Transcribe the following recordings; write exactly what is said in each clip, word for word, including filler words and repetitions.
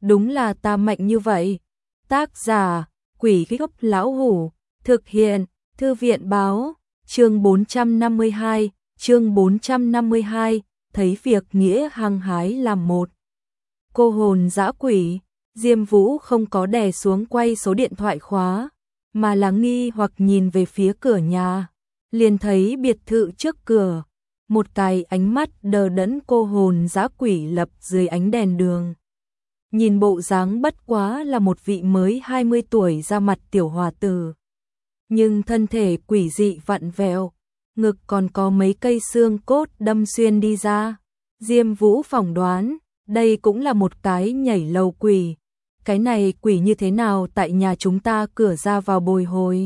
đúng là ta mạnh như vậy. Tác giả, Quỷ Gốc Lão Hủ, thực hiện, Thư viện báo, chương bốn trăm năm mươi hai, chương bốn trăm năm mươi hai, thấy việc nghĩa hăng hái làm một. Cô hồn dã quỷ, Diêm Vũ không có đè xuống quay số điện thoại khóa, mà là nghi hoặc nhìn về phía cửa nhà, liền thấy biệt thự trước cửa, một cái ánh mắt đờ đẫn cô hồn dã quỷ lập dưới ánh đèn đường. Nhìn bộ dáng bất quá là một vị mới hai mươi tuổi ra mặt tiểu hòa tử. Nhưng thân thể quỷ dị vặn vẹo, ngực còn có mấy cây xương cốt đâm xuyên đi ra. Diêm Vũ phỏng đoán, đây cũng là một cái nhảy lầu quỷ. Cái này quỷ như thế nào tại nhà chúng ta cửa ra vào bồi hồi?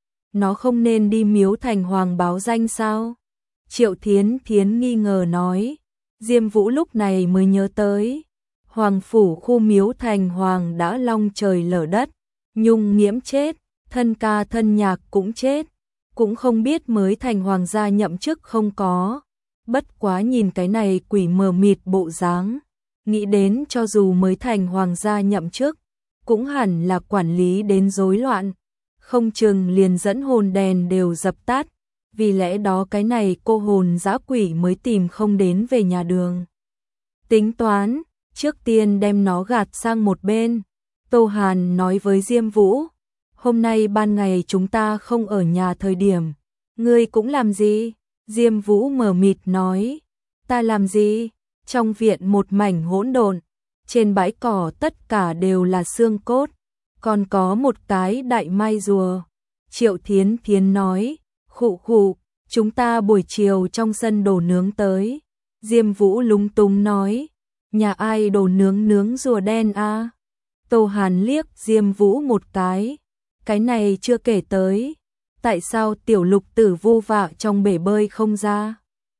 Nó không nên đi miếu thành hoàng báo danh sao? Triệu Thiến Thiến nghi ngờ nói. Diêm Vũ lúc này mới nhớ tới. Hoàng phủ khu miếu thành hoàng đã long trời lở đất. Nhung Nghiễm chết, thân ca thân nhạc cũng chết. Cũng không biết mới thành hoàng gia nhậm chức không có. Bất quá nhìn cái này quỷ mờ mịt bộ dáng, nghĩ đến cho dù mới thành hoàng gia nhậm chức, cũng hẳn là quản lý đến rối loạn, không chừng liền dẫn hồn đèn đều dập tắt, vì lẽ đó cái này cô hồn dã quỷ mới tìm không đến về nhà đường. Tính toán, trước tiên đem nó gạt sang một bên. Tô Hàn nói với Diêm Vũ, hôm nay ban ngày chúng ta không ở nhà thời điểm, ngươi cũng làm gì? Diêm Vũ mờ mịt nói, ta làm gì? Trong viện một mảnh hỗn độn, trên bãi cỏ tất cả đều là xương cốt, còn có một cái đại mai rùa. Triệu Thiến Thiến nói, khụ khụ, chúng ta buổi chiều trong sân đồ nướng tới. Diêm Vũ lúng túng nói, nhà ai đồ nướng nướng rùa đen à? Tô Hàn liếc Diêm Vũ một cái, cái này chưa kể tới. Tại sao tiểu lục tử vô vạ trong bể bơi không ra?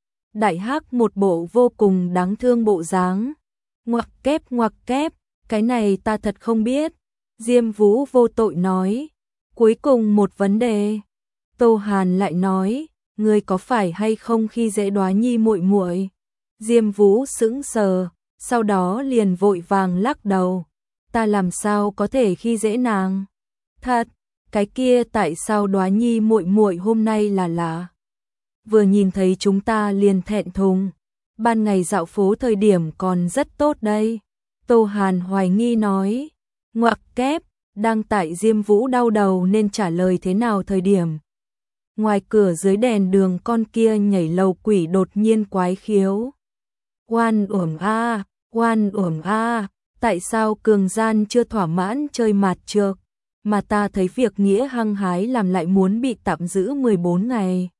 Đại Hắc một bộ vô cùng đáng thương bộ dáng. Ngoặc kép ngoặc kép, cái này ta thật không biết. Diêm Vũ vô tội nói. Cuối cùng một vấn đề. Tô Hàn lại nói, ngươi có phải hay không khi dễ Đoá Nhi muội muội? Diêm Vũ sững sờ, sau đó liền vội vàng lắc đầu. Ta làm sao có thể khi dễ nàng? Thật. Cái kia tại sao Đoá Nhi muội muội hôm nay là lạ? Vừa nhìn thấy chúng ta liền thẹn thùng, ban ngày dạo phố thời điểm còn rất tốt đây. Tô Hàn hoài nghi nói, ngoặc kép, đang tại Diêm Vũ đau đầu nên trả lời thế nào thời điểm. Ngoài cửa dưới đèn đường con kia nhảy lầu quỷ đột nhiên quái khiếu. Oan uổng a, oan uổng a, tại sao cường gian chưa thỏa mãn chơi mạt trược? Mà ta thấy việc nghĩa hăng hái làm lại muốn bị tạm giữ mười bốn ngày.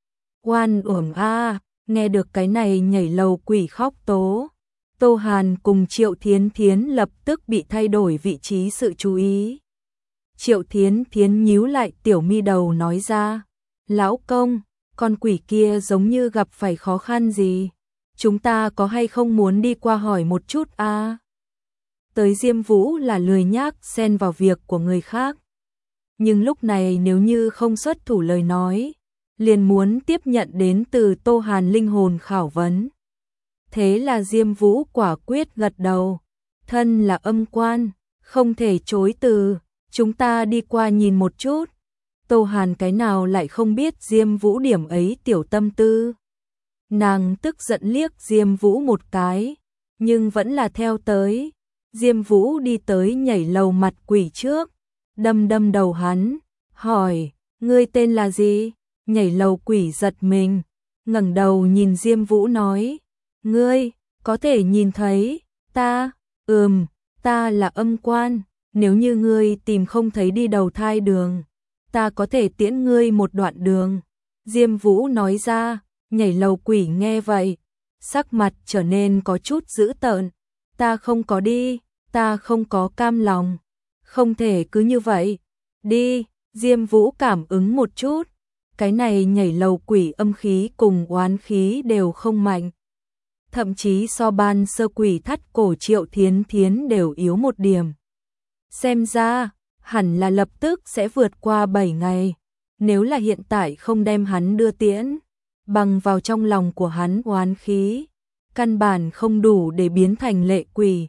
Oan uổng a, nghe được cái này nhảy lầu quỷ khóc tố. Tô Hàn cùng Triệu Thiến Thiến lập tức bị thay đổi vị trí sự chú ý. Triệu Thiến Thiến nhíu lại tiểu mi đầu nói ra, lão công, con quỷ kia giống như gặp phải khó khăn gì. Chúng ta có hay không muốn đi qua hỏi một chút a? À? Tới Diêm Vũ là lười nhác xen vào việc của người khác. Nhưng lúc này nếu như không xuất thủ lời nói, liền muốn tiếp nhận đến từ Tô Hàn linh hồn khảo vấn. Thế là Diêm Vũ quả quyết gật đầu. Thân là âm quan, không thể chối từ, chúng ta đi qua nhìn một chút. Tô Hàn cái nào lại không biết Diêm Vũ điểm ấy tiểu tâm tư. Nàng tức giận liếc Diêm Vũ một cái, nhưng vẫn là theo tới. Diêm Vũ đi tới nhảy lầu mặt quỷ trước, đâm đâm đầu hắn, hỏi, ngươi tên là gì? Nhảy lầu quỷ giật mình, ngẩng đầu nhìn Diêm Vũ nói, ngươi, có thể nhìn thấy, ta, ừm, ta là âm quan, nếu như ngươi tìm không thấy đi đầu thai đường, ta có thể tiễn ngươi một đoạn đường. Diêm Vũ nói ra, nhảy lầu quỷ nghe vậy, sắc mặt trở nên có chút dữ tợn. Ta không có đi, ta không có cam lòng, không thể cứ như vậy. Đi, Diêm Vũ cảm ứng một chút, cái này nhảy lầu quỷ âm khí cùng oán khí đều không mạnh. Thậm chí so ban sơ quỷ thắt cổ Triệu Thiến Thiến đều yếu một điểm. Xem ra, hẳn là lập tức sẽ vượt qua bảy ngày, nếu là hiện tại không đem hắn đưa tiễn, bằng vào trong lòng của hắn oán khí, căn bản không đủ để biến thành lệ quỷ,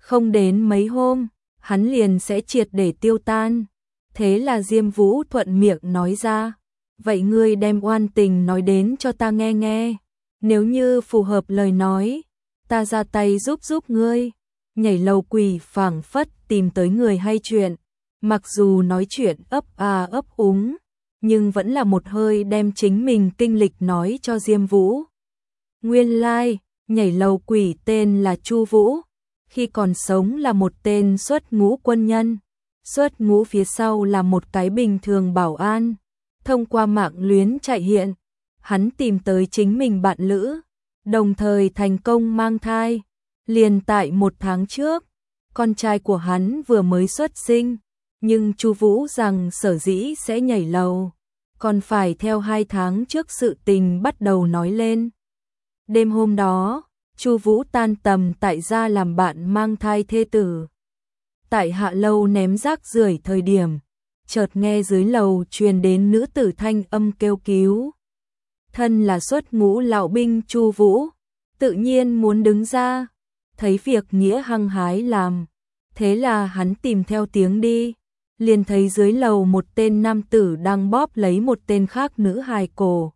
Không đến mấy hôm, hắn liền sẽ triệt để tiêu tan. Thế là Diêm Vũ thuận miệng nói ra, vậy ngươi đem oan tình nói đến cho ta nghe nghe. Nếu như phù hợp lời nói, ta ra tay giúp giúp ngươi. Nhảy lầu quỷ phảng phất tìm tới người hay chuyện. Mặc dù nói chuyện ấp à ấp úng, nhưng vẫn là một hơi đem chính mình kinh lịch nói cho Diêm Vũ. Nguyên lai, like, nhảy lầu quỷ tên là Chu Vũ, khi còn sống là một tên xuất ngũ quân nhân. Xuất ngũ phía sau là một cái bình thường bảo an. Thông qua mạng luyến chạy hiện, hắn tìm tới chính mình bạn lữ, đồng thời thành công mang thai. Liền tại một tháng trước, con trai của hắn vừa mới xuất sinh, nhưng Chu Vũ rằng sở dĩ sẽ nhảy lầu, còn phải theo hai tháng trước sự tình bắt đầu nói lên. Đêm hôm đó, Chu Vũ tan tầm tại gia làm bạn mang thai thê tử. Tại hạ lâu ném rác rưởi thời điểm, chợt nghe dưới lầu truyền đến nữ tử thanh âm kêu cứu. Thân là xuất ngũ lão binh Chu Vũ, tự nhiên muốn đứng ra, thấy việc nghĩa hăng hái làm. Thế là hắn tìm theo tiếng đi, liền thấy dưới lầu một tên nam tử đang bóp lấy một tên khác nữ hài cổ.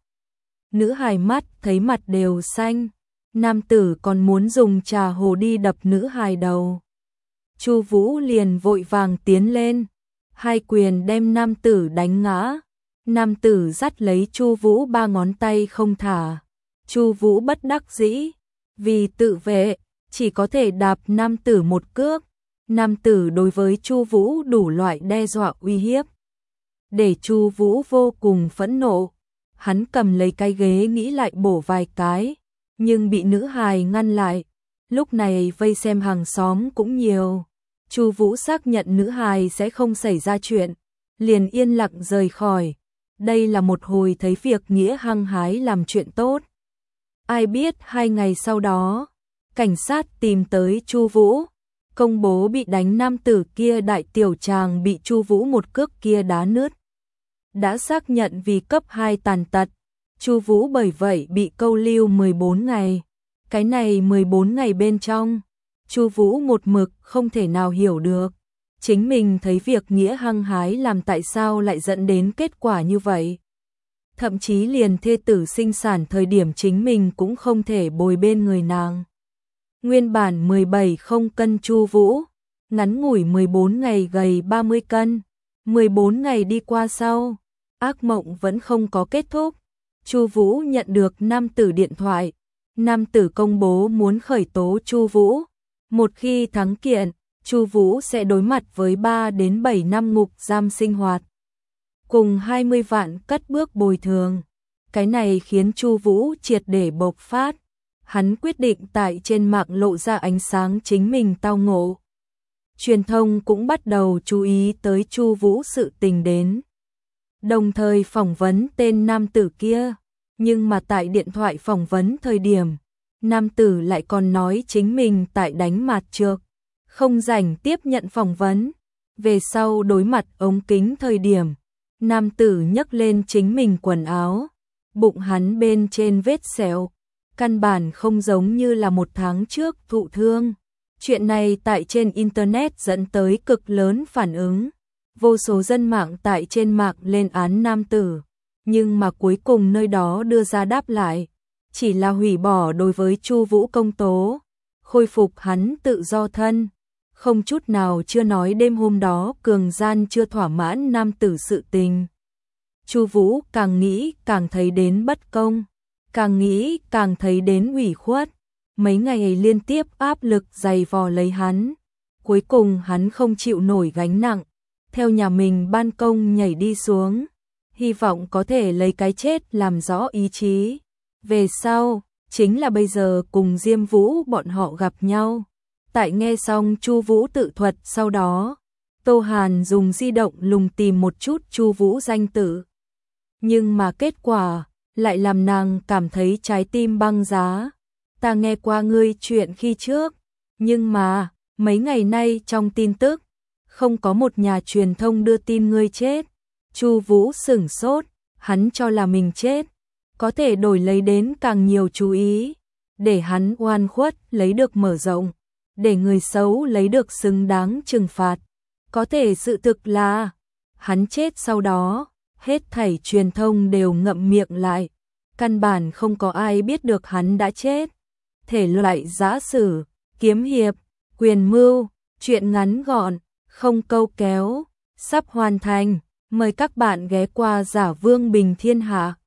Nữ hài mắt thấy mặt đều xanh, nam tử còn muốn dùng trà hồ đi đập nữ hài đầu. Chu Vũ liền vội vàng tiến lên, hai quyền đem nam tử đánh ngã. Nam tử dắt lấy Chu Vũ ba ngón tay không thả. Chu Vũ bất đắc dĩ, vì tự vệ, chỉ có thể đạp nam tử một cước. Nam tử đối với Chu Vũ đủ loại đe dọa uy hiếp, để Chu Vũ vô cùng phẫn nộ. Hắn cầm lấy cái ghế nghĩ lại bổ vài cái, nhưng bị nữ hài ngăn lại. Lúc này vây xem hàng xóm cũng nhiều. Chu Vũ xác nhận nữ hài sẽ không xảy ra chuyện, liền yên lặng rời khỏi. Đây là một hồi thấy việc nghĩa hăng hái làm chuyện tốt. Ai biết hai ngày sau đó, cảnh sát tìm tới Chu Vũ, công bố bị đánh nam tử kia đại tiểu tràng bị Chu Vũ một cước kia đá nứt. Đã xác nhận vì cấp hai tàn tật, Chu Vũ bởi vậy bị câu lưu mười bốn ngày. Cái này mười bốn ngày bên trong, Chu Vũ một mực không thể nào hiểu được, chính mình thấy việc nghĩa hăng hái làm tại sao lại dẫn đến kết quả như vậy. Thậm chí liền thê tử sinh sản thời điểm chính mình cũng không thể bồi bên người nàng. Nguyên bản mười bảy không cân Chu Vũ, ngắn ngủi mười bốn ngày gầy ba mươi cân. mười bốn ngày đi qua sau, ác mộng vẫn không có kết thúc. Chu Vũ nhận được nam tử điện thoại, nam tử công bố muốn khởi tố Chu Vũ. Một khi thắng kiện, Chu Vũ sẽ đối mặt với ba đến bảy năm ngục giam sinh hoạt, cùng hai mươi vạn cất bước bồi thường. Cái này khiến Chu Vũ triệt để bộc phát. Hắn quyết định tại trên mạng lộ ra ánh sáng chính mình tao ngộ. Truyền thông cũng bắt đầu chú ý tới Chu Vũ sự tình đến, đồng thời phỏng vấn tên nam tử kia. Nhưng mà tại điện thoại phỏng vấn thời điểm, nam tử lại còn nói chính mình tại đánh mặt trược, không rảnh tiếp nhận phỏng vấn. Về sau đối mặt ống kính thời điểm, nam tử nhấc lên chính mình quần áo, bụng hắn bên trên vết sẹo, căn bản không giống như là một tháng trước thụ thương. Chuyện này tại trên internet dẫn tới cực lớn phản ứng. Vô số dân mạng tại trên mạng lên án nam tử, nhưng mà cuối cùng nơi đó đưa ra đáp lại, chỉ là hủy bỏ đối với Chu Vũ công tố, khôi phục hắn tự do thân, không chút nào chưa nói đêm hôm đó cường gian chưa thỏa mãn nam tử sự tình. Chu Vũ càng nghĩ càng thấy đến bất công, càng nghĩ càng thấy đến ủy khuất. Mấy ngày liên tiếp áp lực dày vò lấy hắn, cuối cùng hắn không chịu nổi gánh nặng, theo nhà mình ban công nhảy đi xuống, hy vọng có thể lấy cái chết làm rõ ý chí. Về sau, chính là bây giờ cùng Diêm Vũ bọn họ gặp nhau. Tại nghe xong Chu Vũ tự thuật sau đó, Tô Hàn dùng di động lùng tìm một chút Chu Vũ danh tự. Nhưng mà kết quả lại làm nàng cảm thấy trái tim băng giá. Ta nghe qua ngươi chuyện khi trước, nhưng mà mấy ngày nay trong tin tức không có một nhà truyền thông đưa tin ngươi chết. Chu Vũ sửng sốt, hắn cho là mình chết có thể đổi lấy đến càng nhiều chú ý, để hắn oan khuất lấy được mở rộng. để người xấu lấy được xứng đáng trừng phạt. Có thể sự thực là hắn chết sau đó, hết thảy truyền thông đều ngậm miệng lại, căn bản không có ai biết được hắn đã chết. Thể loại giã sử, kiếm hiệp, quyền mưu, truyện ngắn gọn, không câu kéo, sắp hoàn thành, mời các bạn ghé qua Giả Vương Bình Thiên Hạ.